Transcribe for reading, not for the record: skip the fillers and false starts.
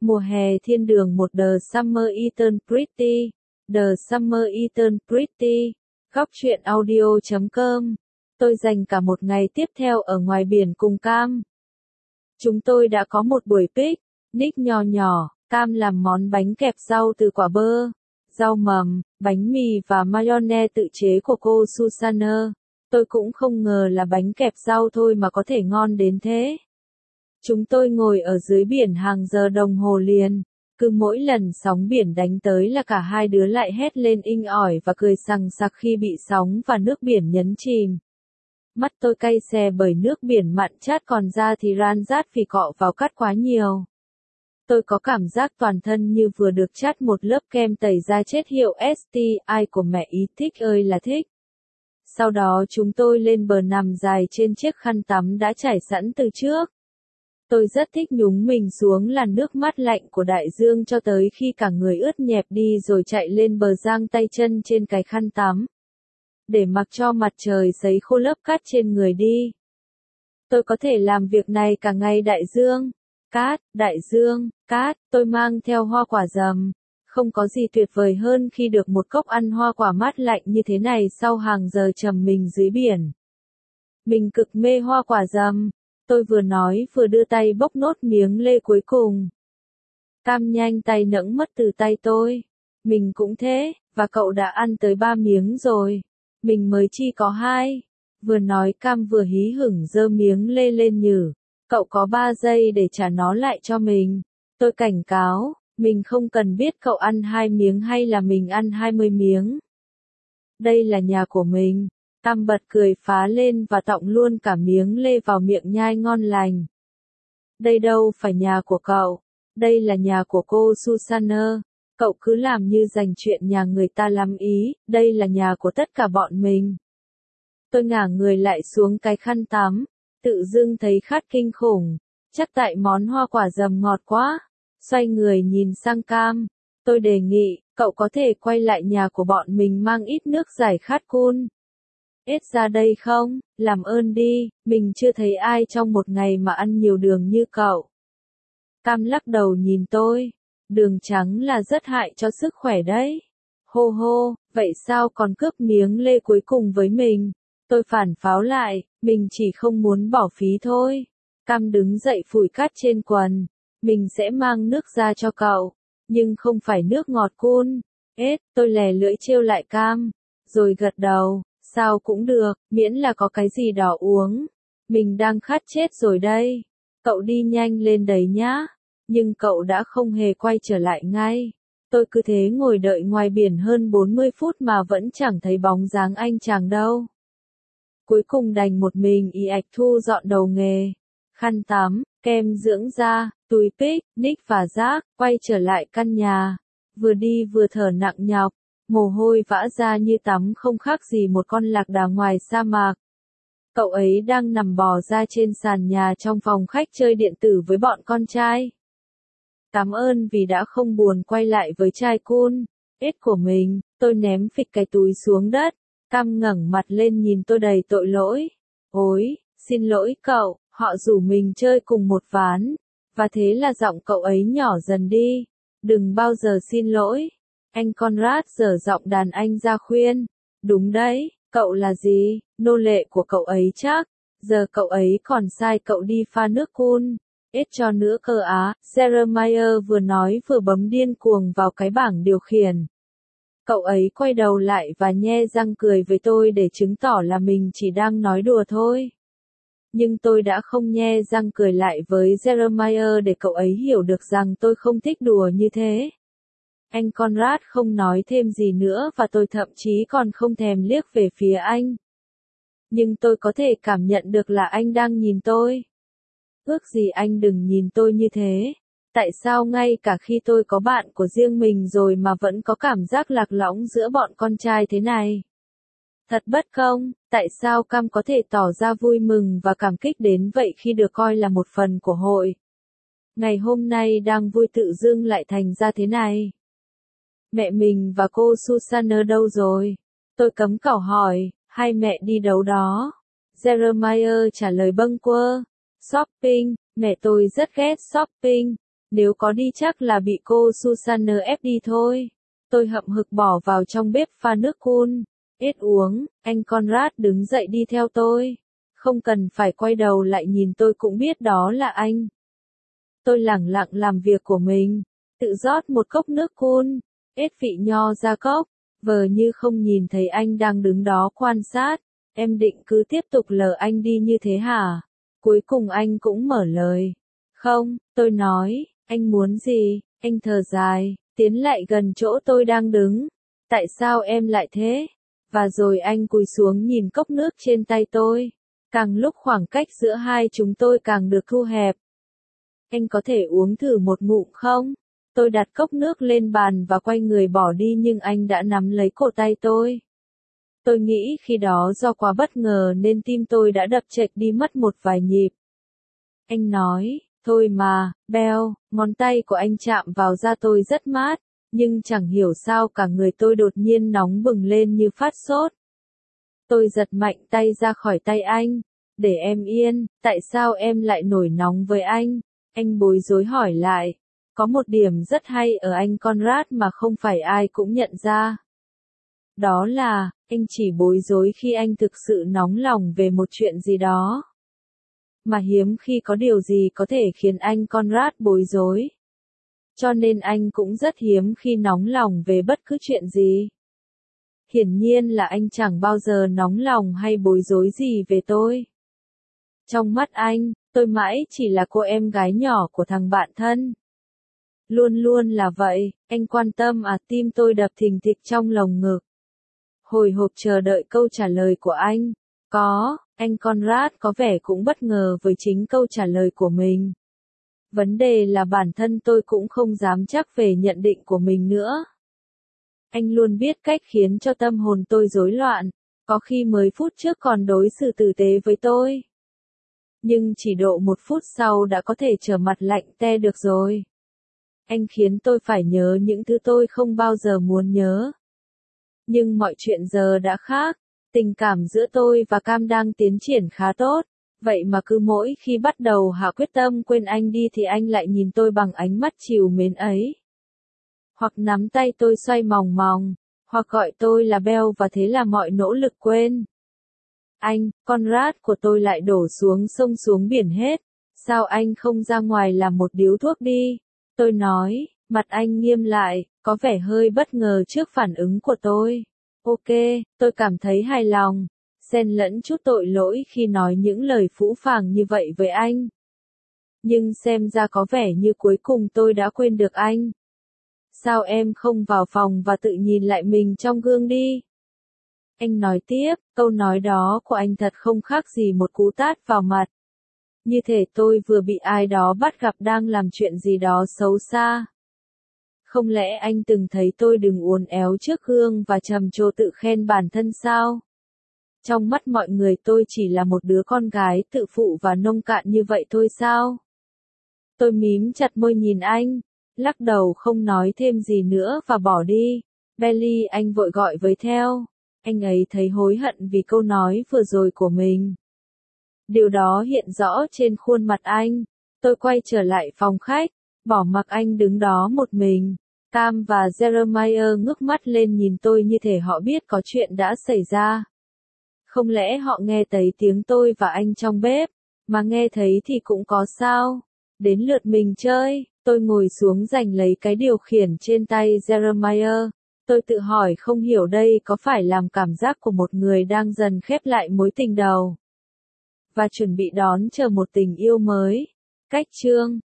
Mùa hè thiên đường một The Summer Eternal Pretty. The Summer Eternal Pretty. Góc truyện audio.com. Tôi dành cả một ngày tiếp theo ở ngoài biển cùng Cam. Chúng tôi đã có một buổi picnic nho nhỏ. Cam làm món bánh kẹp rau từ quả bơ, rau mầm, bánh mì và mayonnaise tự chế của cô Susanna. Tôi cũng không ngờ là bánh kẹp rau thôi mà có thể ngon đến thế. Chúng tôi ngồi ở dưới biển hàng giờ đồng hồ liền. Cứ mỗi lần sóng biển đánh tới là cả hai đứa lại hét lên inh ỏi và cười sằng sặc khi bị sóng và nước biển nhấn chìm. Mắt tôi cay xè bởi nước biển mặn chát, còn da thì ran rát vì cọ vào cát quá nhiều. Tôi có cảm giác toàn thân như vừa được chát một lớp kem tẩy da chết hiệu STI của mẹ ý, thích ơi là thích. Sau đó chúng tôi lên bờ nằm dài trên chiếc khăn tắm đã trải sẵn từ trước. Tôi rất thích nhúng mình xuống làn nước mát lạnh của đại dương cho tới khi cả người ướt nhẹp đi rồi chạy lên bờ giang tay chân trên cái khăn tắm. Để mặc cho mặt trời sấy khô lớp cát trên người đi. Tôi có thể làm việc này cả ngày. Đại dương, cát, đại dương, cát, tôi mang theo hoa quả dầm. Không có gì tuyệt vời hơn khi được một cốc ăn hoa quả mát lạnh như thế này sau hàng giờ trầm mình dưới biển. Mình cực mê hoa quả dầm. Tôi vừa nói vừa đưa tay bốc nốt miếng lê cuối cùng. Cam nhanh tay nẫng mất từ tay tôi. Mình cũng thế, và cậu đã ăn tới 3 miếng rồi. Mình mới chỉ có 2. Vừa nói Cam vừa hí hửng giơ miếng lê lên nhử. Cậu có 3 giây để trả nó lại cho mình. Tôi cảnh cáo, mình không cần biết cậu ăn 2 miếng hay là mình ăn 20 miếng. Đây là nhà của mình. Cam bật cười phá lên và tọng luôn cả miếng lê vào miệng nhai ngon lành. Đây đâu phải nhà của cậu. Đây là nhà của cô Susanna. Cậu cứ làm như dành chuyện nhà người ta lắm ý. Đây là nhà của tất cả bọn mình. Tôi ngả người lại xuống cái khăn tắm. Tự dưng thấy khát kinh khủng. Chắc tại món hoa quả dầm ngọt quá. Xoay người nhìn sang Cam. Tôi đề nghị, cậu có thể quay lại nhà của bọn mình mang ít nước giải khát cool. Ết ra đây không, làm ơn đi, mình chưa thấy ai trong một ngày mà ăn nhiều đường như cậu. Cam lắc đầu nhìn tôi, đường trắng là rất hại cho sức khỏe đấy. Hô hô, vậy sao còn cướp miếng lê cuối cùng với mình? Tôi phản pháo lại, mình chỉ không muốn bỏ phí thôi. Cam đứng dậy phủi cát trên quần, mình sẽ mang nước ra cho cậu, nhưng không phải nước ngọt cool. Tôi lè lưỡi trêu lại Cam, rồi gật đầu. Sao cũng được, miễn là có cái gì đó uống. Mình đang khát chết rồi đây. Cậu đi nhanh lên đấy nhá. Nhưng cậu đã không hề quay trở lại ngay. Tôi cứ thế ngồi đợi ngoài biển hơn 40 phút mà vẫn chẳng thấy bóng dáng anh chàng đâu. Cuối cùng đành một mình ì ạch thu dọn đầu nghề. Khăn tắm, kem dưỡng da, túi picnic và rác, quay trở lại căn nhà. Vừa đi vừa thở nặng nhọc. Mồ hôi vã ra như tắm không khác gì một con lạc đà ngoài sa mạc. Cậu ấy đang nằm bò ra trên sàn nhà trong phòng khách chơi điện tử với bọn con trai. Cảm ơn vì đã không buồn quay lại với trai cool của mình. Tôi ném phịch cái túi xuống đất. Cam ngẩng mặt lên nhìn tôi đầy tội lỗi. Ôi, xin lỗi cậu, họ rủ mình chơi cùng một ván. Và thế là giọng cậu ấy nhỏ dần đi. Đừng bao giờ xin lỗi. Anh Conrad giở giọng đàn anh ra khuyên. Đúng đấy, cậu là gì? Nô lệ của cậu ấy chắc. Giờ cậu ấy còn sai cậu đi pha nước cool. Cho nữa cơ á. Jeremiah vừa nói vừa bấm điên cuồng vào cái bảng điều khiển. Cậu ấy quay đầu lại và nhe răng cười với tôi để chứng tỏ là mình chỉ đang nói đùa thôi. Nhưng tôi đã không nhe răng cười lại với Jeremiah để cậu ấy hiểu được rằng tôi không thích đùa như thế. Anh Conrad không nói thêm gì nữa và tôi thậm chí còn không thèm liếc về phía anh. Nhưng tôi có thể cảm nhận được là anh đang nhìn tôi. Ước gì anh đừng nhìn tôi như thế. Tại sao ngay cả khi tôi có bạn của riêng mình rồi mà vẫn có cảm giác lạc lõng giữa bọn con trai thế này? Thật bất công, tại sao Cam có thể tỏ ra vui mừng và cảm kích đến vậy khi được coi là một phần của hội? Ngày hôm nay đang vui tự dưng lại thành ra thế này. Mẹ mình và cô Susanna đâu rồi? Tôi cấm cẩu hỏi, hai mẹ đi đâu đó? Jeremiah trả lời bâng quơ. Shopping, mẹ tôi rất ghét shopping. Nếu có đi chắc là bị cô Susanne ép đi thôi. Tôi hậm hực bỏ vào trong bếp pha nước cool. Ít uống, anh Conrad đứng dậy đi theo tôi. Không cần phải quay đầu lại nhìn tôi cũng biết đó là anh. Tôi lẳng lặng làm việc của mình, tự rót một cốc nước cool, ết vị nho ra cốc, vờ như không nhìn thấy anh đang đứng đó quan sát. Em định cứ tiếp tục lờ anh đi như thế hả? Cuối cùng anh cũng mở lời. Không, tôi nói, anh muốn gì? Anh thở dài, tiến lại gần chỗ tôi đang đứng. Tại sao em lại thế? Và rồi anh cúi xuống nhìn cốc nước trên tay tôi. Càng lúc khoảng cách giữa hai chúng tôi càng được thu hẹp. Anh có thể uống thử một ngụm không? Tôi đặt cốc nước lên bàn và quay người bỏ đi nhưng anh đã nắm lấy cổ tay tôi. Tôi nghĩ khi đó do quá bất ngờ nên tim tôi đã đập chệch đi mất một vài nhịp. Anh nói, thôi mà, Bell, ngón tay của anh chạm vào da tôi rất mát, nhưng chẳng hiểu sao cả người tôi đột nhiên nóng bừng lên như phát sốt. Tôi giật mạnh tay ra khỏi tay anh, để em yên, tại sao em lại nổi nóng với anh? Anh bối rối hỏi lại. Có một điểm rất hay ở anh Conrad mà không phải ai cũng nhận ra. Đó là, anh chỉ bối rối khi anh thực sự nóng lòng về một chuyện gì đó. Mà hiếm khi có điều gì có thể khiến anh Conrad bối rối. Cho nên anh cũng rất hiếm khi nóng lòng về bất cứ chuyện gì. Hiển nhiên là anh chẳng bao giờ nóng lòng hay bối rối gì về tôi. Trong mắt anh, tôi mãi chỉ là cô em gái nhỏ của thằng bạn thân. Luôn luôn là vậy, anh quan tâm à? Tim tôi đập thình thịch trong lồng ngực. Hồi hộp chờ đợi câu trả lời của anh. Có, anh Conrad có vẻ cũng bất ngờ với chính câu trả lời của mình. Vấn đề là bản thân tôi cũng không dám chắc về nhận định của mình nữa. Anh luôn biết cách khiến cho tâm hồn tôi rối loạn, có khi mới phút trước còn đối xử tử tế với tôi. Nhưng chỉ độ một phút sau đã có thể trở mặt lạnh te được rồi. Anh khiến tôi phải nhớ những thứ tôi không bao giờ muốn nhớ. Nhưng mọi chuyện giờ đã khác, tình cảm giữa tôi và Cam đang tiến triển khá tốt, vậy mà cứ mỗi khi bắt đầu hạ quyết tâm quên anh đi thì anh lại nhìn tôi bằng ánh mắt trìu mến ấy. Hoặc nắm tay tôi xoay mòng mòng, hoặc gọi tôi là Bell và thế là mọi nỗ lực quên. Anh, Conrad của tôi lại đổ xuống sông xuống biển hết, sao anh không ra ngoài làm một điếu thuốc đi? Tôi nói, mặt anh nghiêm lại, có vẻ hơi bất ngờ trước phản ứng của tôi. Ok, tôi cảm thấy hài lòng, xen lẫn chút tội lỗi khi nói những lời phũ phàng như vậy với anh. Nhưng xem ra có vẻ như cuối cùng tôi đã quên được anh. Sao em không vào phòng và tự nhìn lại mình trong gương đi? Anh nói tiếp, câu nói đó của anh thật không khác gì một cú tát vào mặt. Như thể tôi vừa bị ai đó bắt gặp đang làm chuyện gì đó xấu xa. Không lẽ anh từng thấy tôi đừng uốn éo trước gương và trầm trồ tự khen bản thân sao? Trong mắt mọi người tôi chỉ là một đứa con gái tự phụ và nông cạn như vậy thôi sao? Tôi mím chặt môi nhìn anh, lắc đầu không nói thêm gì nữa và bỏ đi. Belly, anh vội gọi với theo. Anh ấy thấy hối hận vì câu nói vừa rồi của mình. Điều đó hiện rõ trên khuôn mặt anh. Tôi quay trở lại phòng khách, bỏ mặc anh đứng đó một mình. Cam và Jeremiah ngước mắt lên nhìn tôi như thể họ biết có chuyện đã xảy ra. Không lẽ họ nghe thấy tiếng tôi và anh trong bếp, mà nghe thấy thì cũng có sao. Đến lượt mình chơi, tôi ngồi xuống giành lấy cái điều khiển trên tay Jeremiah. Tôi tự hỏi không hiểu đây có phải làm cảm giác của một người đang dần khép lại mối tình đầu. Và chuẩn bị đón chờ một tình yêu mới. Cách chương